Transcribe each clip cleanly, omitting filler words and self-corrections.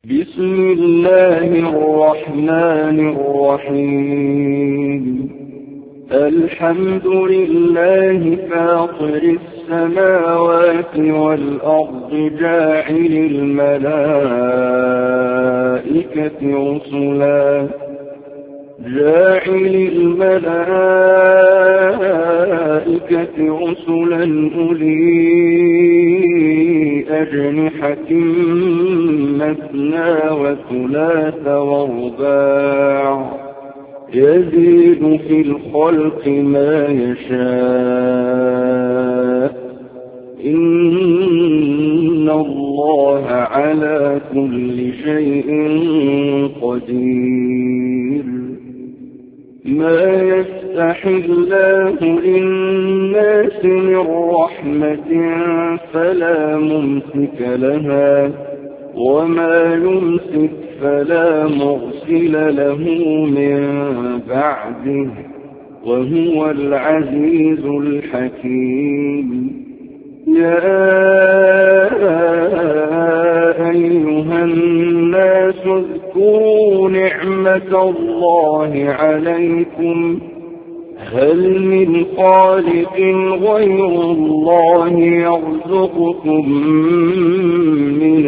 بسم الله الرحمن الرحيم. الحمد لله فاطر السماوات والأرض جاعل الملائكة رسلا أولي أجنحة مثنى وثلاث ورباع يزيد في الخلق ما يشاء إن الله على كل شيء قدير. ما يفتح الله للناس من رحمة فلا ممسك لها وما يمسك فلا مرسل له من بعده وهو العزيز الحكيم. يا أيها الناس اذكروا نعمة الله عليكم هل من خالق غير الله يرزقكم من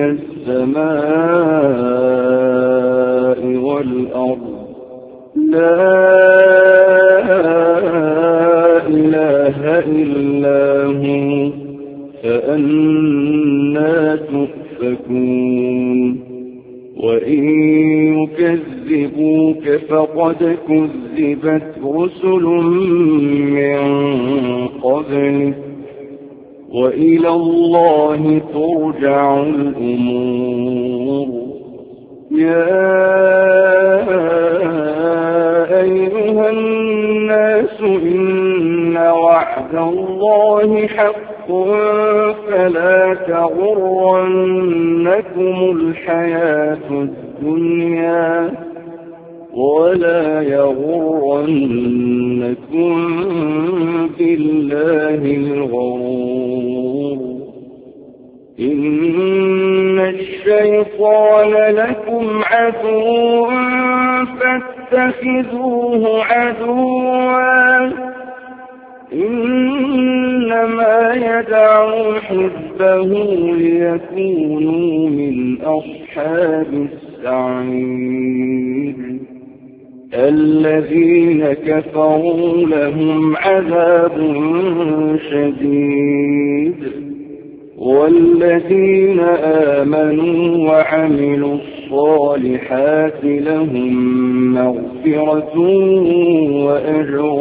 السماء والأرض لا إله إلا هو فأنى تؤفكون. وإن يكذبوك فقد كذبت رسل من قبلك وإلى الله ترجع الأمور. يا أيها الناس إن وعد الله حق فلا تغرنكم الحياة الدنيا ولا يغرنكم بالله الغرور. إن الشيطان لكم عدو فاتخذوه عدوا إنما يدعو حزبه ليكونوا من أصحاب السعير. الذين كفروا لهم عذاب شديد والذين آمنوا وعملوا الصالحات لهم مغفرة وأجر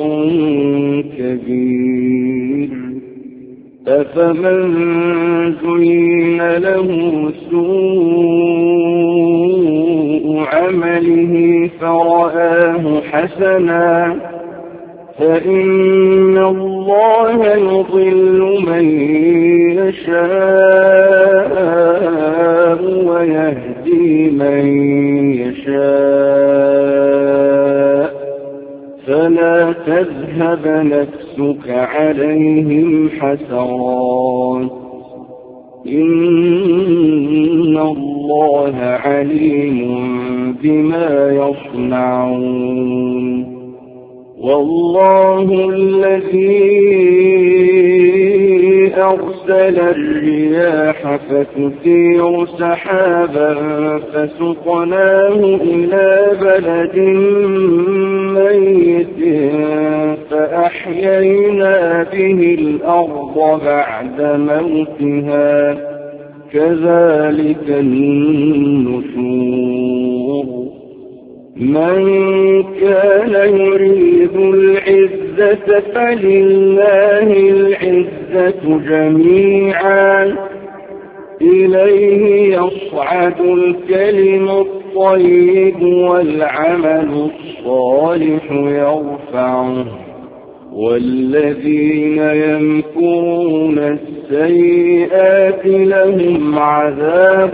كبير. أفمن زين له سوء عمله فرآه حسنا فإن الله يضل من يشاء ويهدي من يشاء فلا تذهب نفسك عليهم حسرات إن الله عليم بما يصنعون. والله الذي أرسل الرياح فتثير سحابا فسقناه إلى بلد ميت فأحيينا به الأرض بعد موتها كذلك النشور. من كان يريد العزة فلله العزة جميعا إليه يصعد الكلم الطيب والعمل الصالح يرفعه والذين يمكرون السيئات لهم عذاب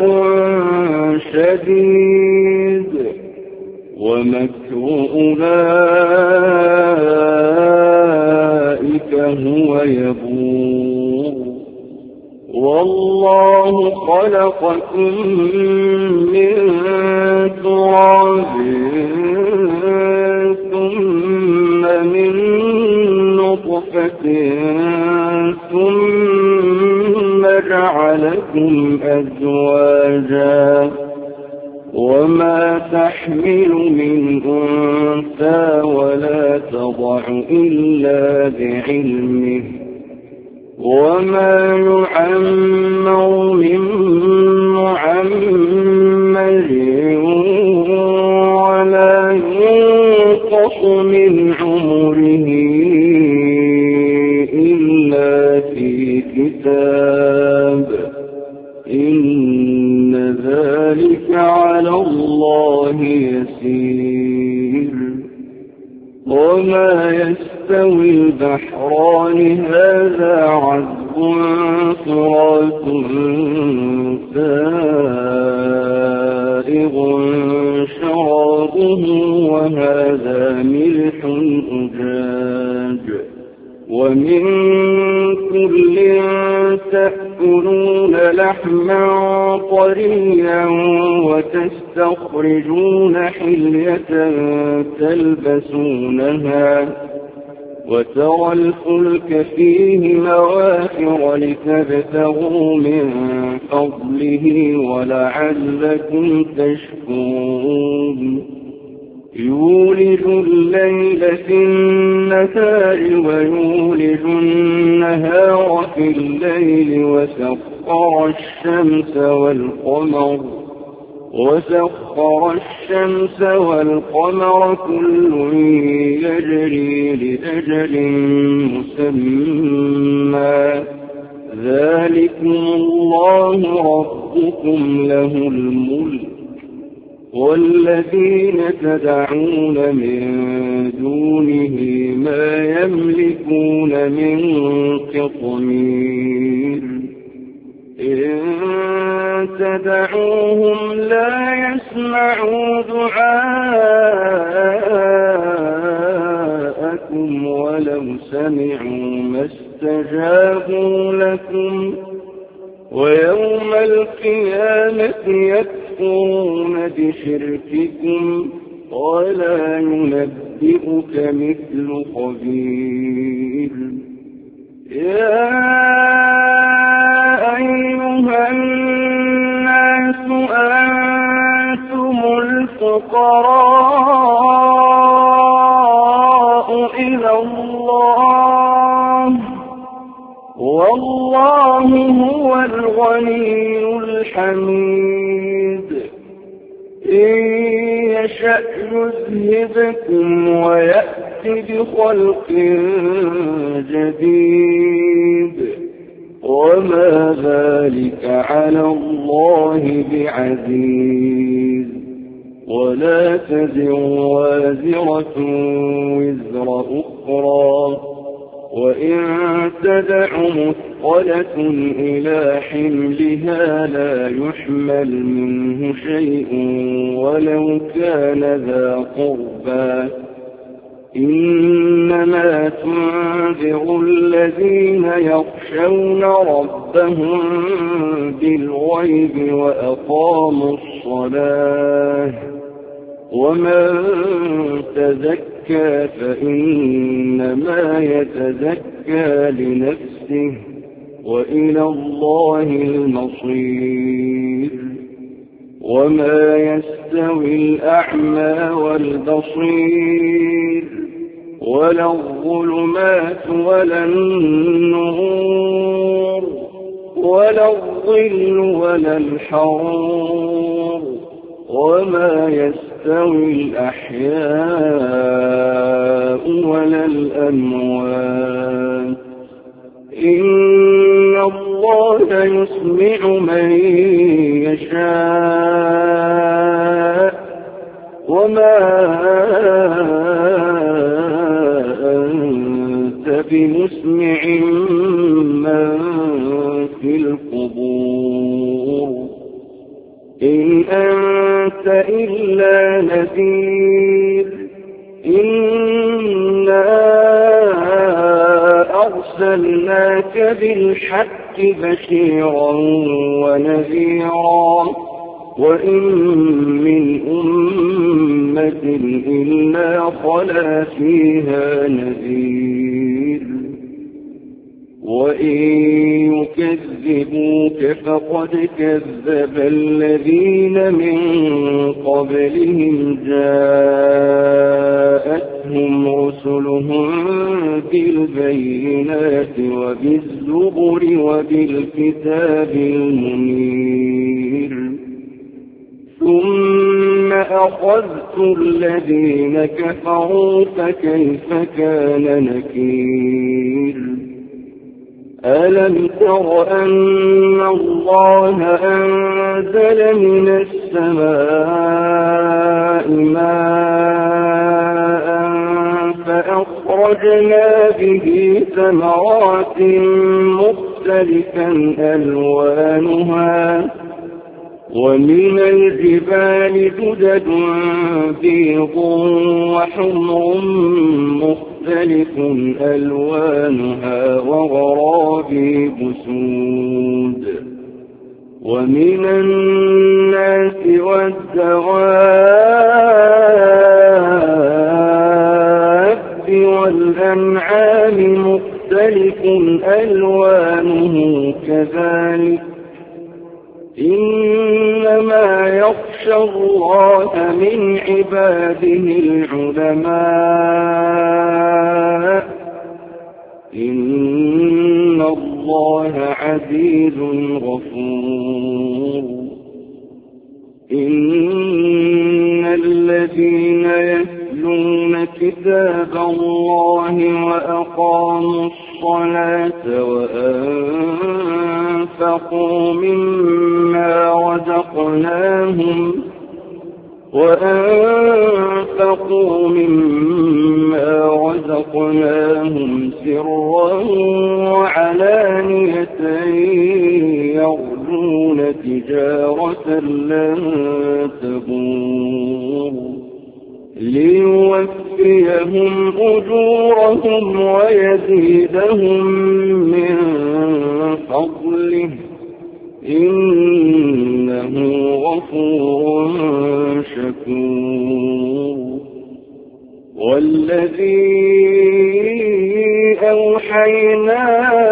شديد ومكر أولئك هو يبور. والله خلقكم من تراب ثم من نطفة ثم جعلكم أزواجا وما تحمل من أنثى ولا تضع إلا بعلمه وما يعمر من معمر ولا ينقص من عمره إلا في كتاب إن ذلك على الله يسير وما يستوي البحران هذا عذب فرات سائغ شرابه وهذا ملح أجاج ومن كل تأكلون لحما طريا وتستخرجون حلية تلبسونها وترى الفلك فيه مواخر لتبتغوا من فضله ولعلكم تشكرون يولج الليل في النهار ويولج النهار في الليل وسخر الشمس والقمر كل يجري لأجل مسمى ذلكم الله ربكم له الملك والذين تدعون من دونه ما يملكون من قطمير إن تدعوهم لا يسمعوا دعاءكم ولو سمعوا ما استجابوا لكم ويوم القيامة يكفرون بشرككم ولا ينبئك مثل خبير يا أيها الناس أنتم الفقراء إلى الله والله هو الغني الحميد إن يشأ يذهبكم ويأتي بخلق جديد وما ذلك على الله بعزيز ولا تزر وازرة وزر أخرى وإن تدع مثقلة إلى حملها لا يحمل منه شيء ولو كان ذا قربى إنما تنذر الذين يخشون ربهم بالغيب وأقاموا الصلاة ومن تزكى فإنما يتزكى لنفسه وإلى الله المصير وما يستوي الأعمى والبصير ولا الظلمات ولا النور ولا الظل ولا الحرور وما يستوي الأحياء ولا الأموات إن الله يسمع من يشاء وما أنت بمسمع من في القبور إن أنت إلا نذير إنا أرسلناك بالحق بشيرا ونذيرا وإن من أمة إلا خلا فيها نذير وإن يكذبوك فقد كذب الذين من قبلهم جاءتهم رسلهم بالبينات وبالزبر وبالكتاب المنير ثم أخذت الذين كفروا فكيف كان نكير ألم تر أن الله أنزل من السماء ماء فأخرجنا به ثمرات مختلفا ألوانها ومن الجبال جدد بيض وحمر مختلف ألوانها وغرابيب سود ومن الناس والدواب والأنعام مختلف ألوانه كذلك إنما يخشى الله من عباده العلماء إن الله عزيز غفور إن الذين يتلون كتاب الله وأقاموا الصلاة وأنفقوا مما رزقناهم سرا وعلانية يرجون تجارة لن تبور ليوفيهم أجورهم ويزيدهم من فضله إنه غفور شكور والذي أوحينا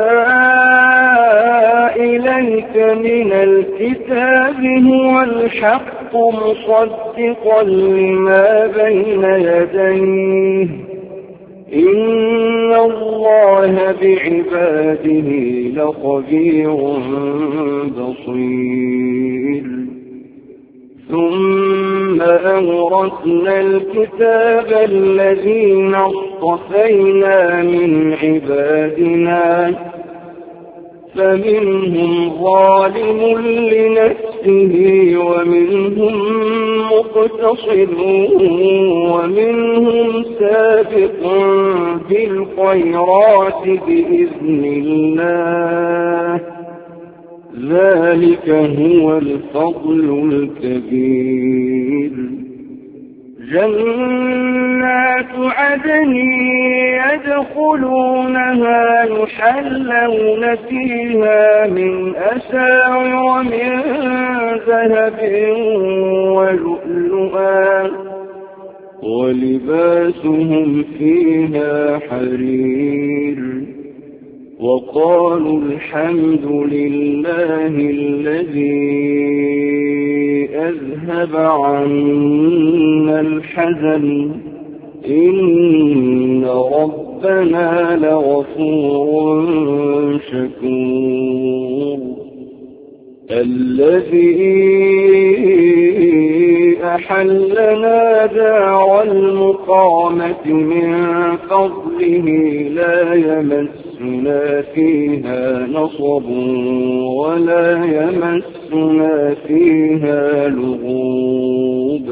إليك من الكتاب هو الحق مصدقا لما بين يديه إن الله بعباده لخبير بصير ثم أورثنا الكتاب الذين اصطفينا من عبادنا فمنهم ظالم لنفسه ومنهم مقتصد ومنهم سابق بالخيرات بإذن الله ذلك هو الفضل الكبير جنات عدن يدخلونها يحلون فيها من أساور من ذهب ولؤلؤا ولباسهم فيها حرير وقالوا الحمد لله الذي أذهب عنا الحزن إن ربنا لغفور شكور الذي أحلنا دار المقامة من فضله لا يمسنا فيها نصب ولا يمسنا فيها لغوب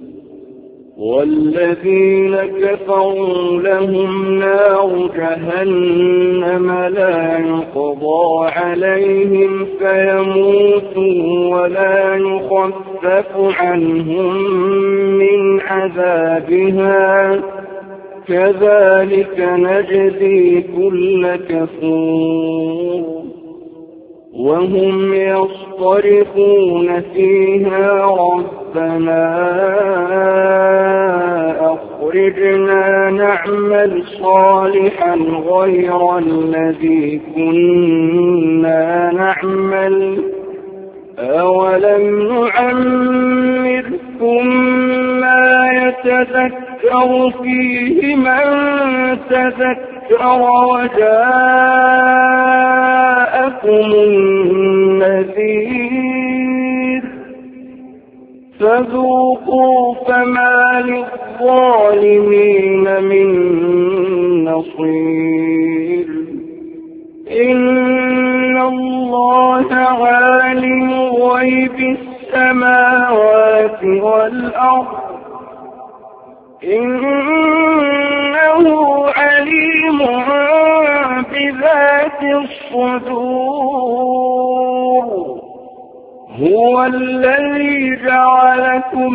والذين كفروا لهم نار جهنم لا يقضى عليهم فيموتوا ولا يخفف عنهم من عذابها كذلك نجزي كل كفور وهم يصطرخون فيها ربنا أخرجنا نعمل صالحا غير الذي كنا نعمل أولم نعمركم ما يتذكر فيه من تذكر وجاءكم النذير فذوقوا فما للظالمين من نصير إن الله عالم غيب السماوات والأرض إنه عليم بذات الصدور هو الذي جعلكم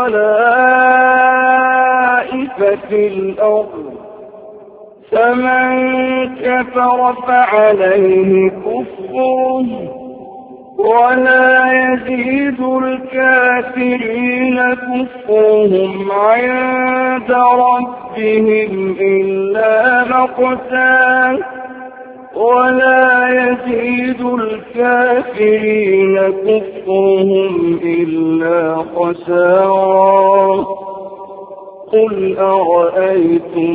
خلائف في الأرض فمن كفر فعليه كفره ولا يزيد الكافرين كفرهم عند ربهم إلا مقتا ولا يزيد الكافرين كفرهم إلا خسارا قل أرأيتم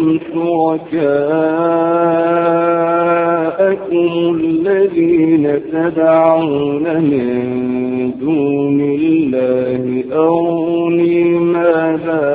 شركاءكم الذين تدعون من دون الله أروني ماذا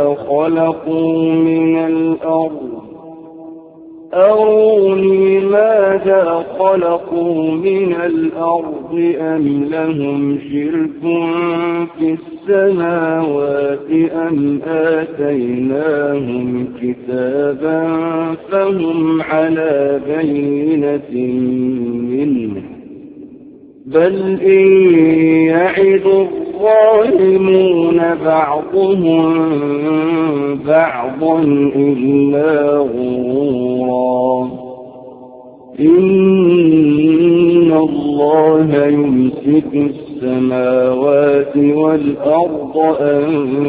خلقوا من الأرض أم لهم شرك في السماوات أم آتيناهم كتابا فهم على بينة منه بل إن يعد الظالمون بعضهم بعضا إلا غرورا إن الله يمسك السماوات والأرض أن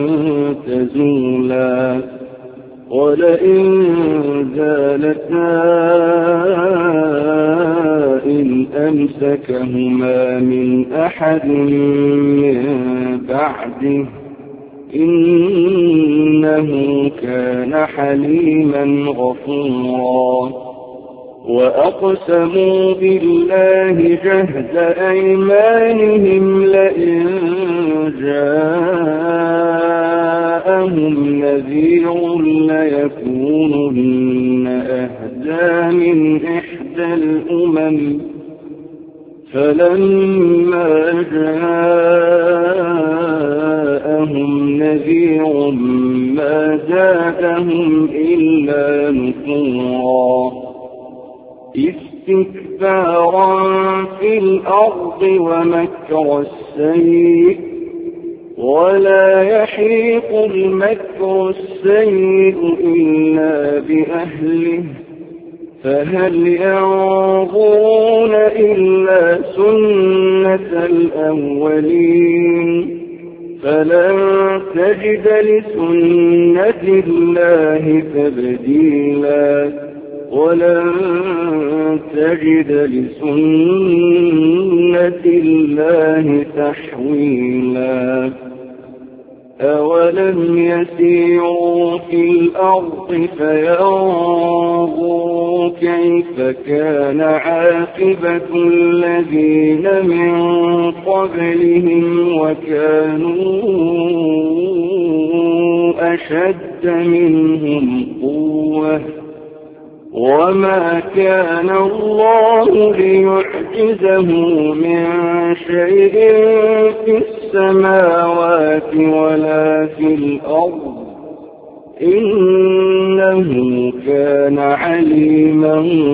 تزولا ولئن زالتا إن أمسكهما من أحد من بعده إنه كان حليما غفورا وأقسموا بالله جهد أيمانهم لئن جاءهم نذير ليكونن أهدى من إحدى الأمم فلما جاءهم نذير ما زادهم إلا نفورا استكبارا في الأرض ومكر السيء ولا يحيق المكر السيء إلا بأهله فهل ينظرون إلا سنة الأولين فلن تجد لسنة الله تبديلا ولن تجد لسنة الله تحويلا أولم يسيروا في الأرض فينظروا كيف كان عاقبة الذين من قبلهم وكانوا أشد منهم قوة وما كان الله ليعجزه من شيء في السماوات ولا في الأرض إنه كان عليما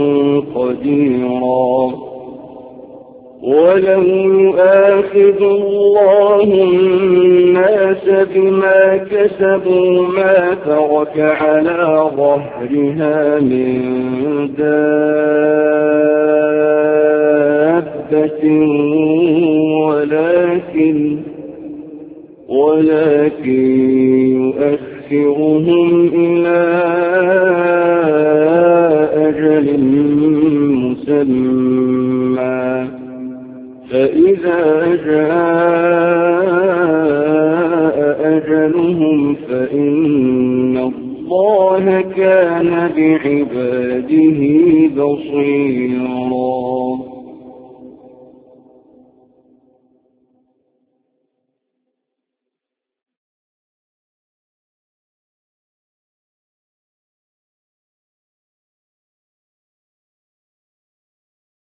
قديرا ولو يؤاخذ الله الناس بما كسبوا ما ترك على ظهرها من دابة ولكن يؤخرهم إلى أجل مسمى فإذا جاء أجلهم فإن الله كان بعباده بصيرا.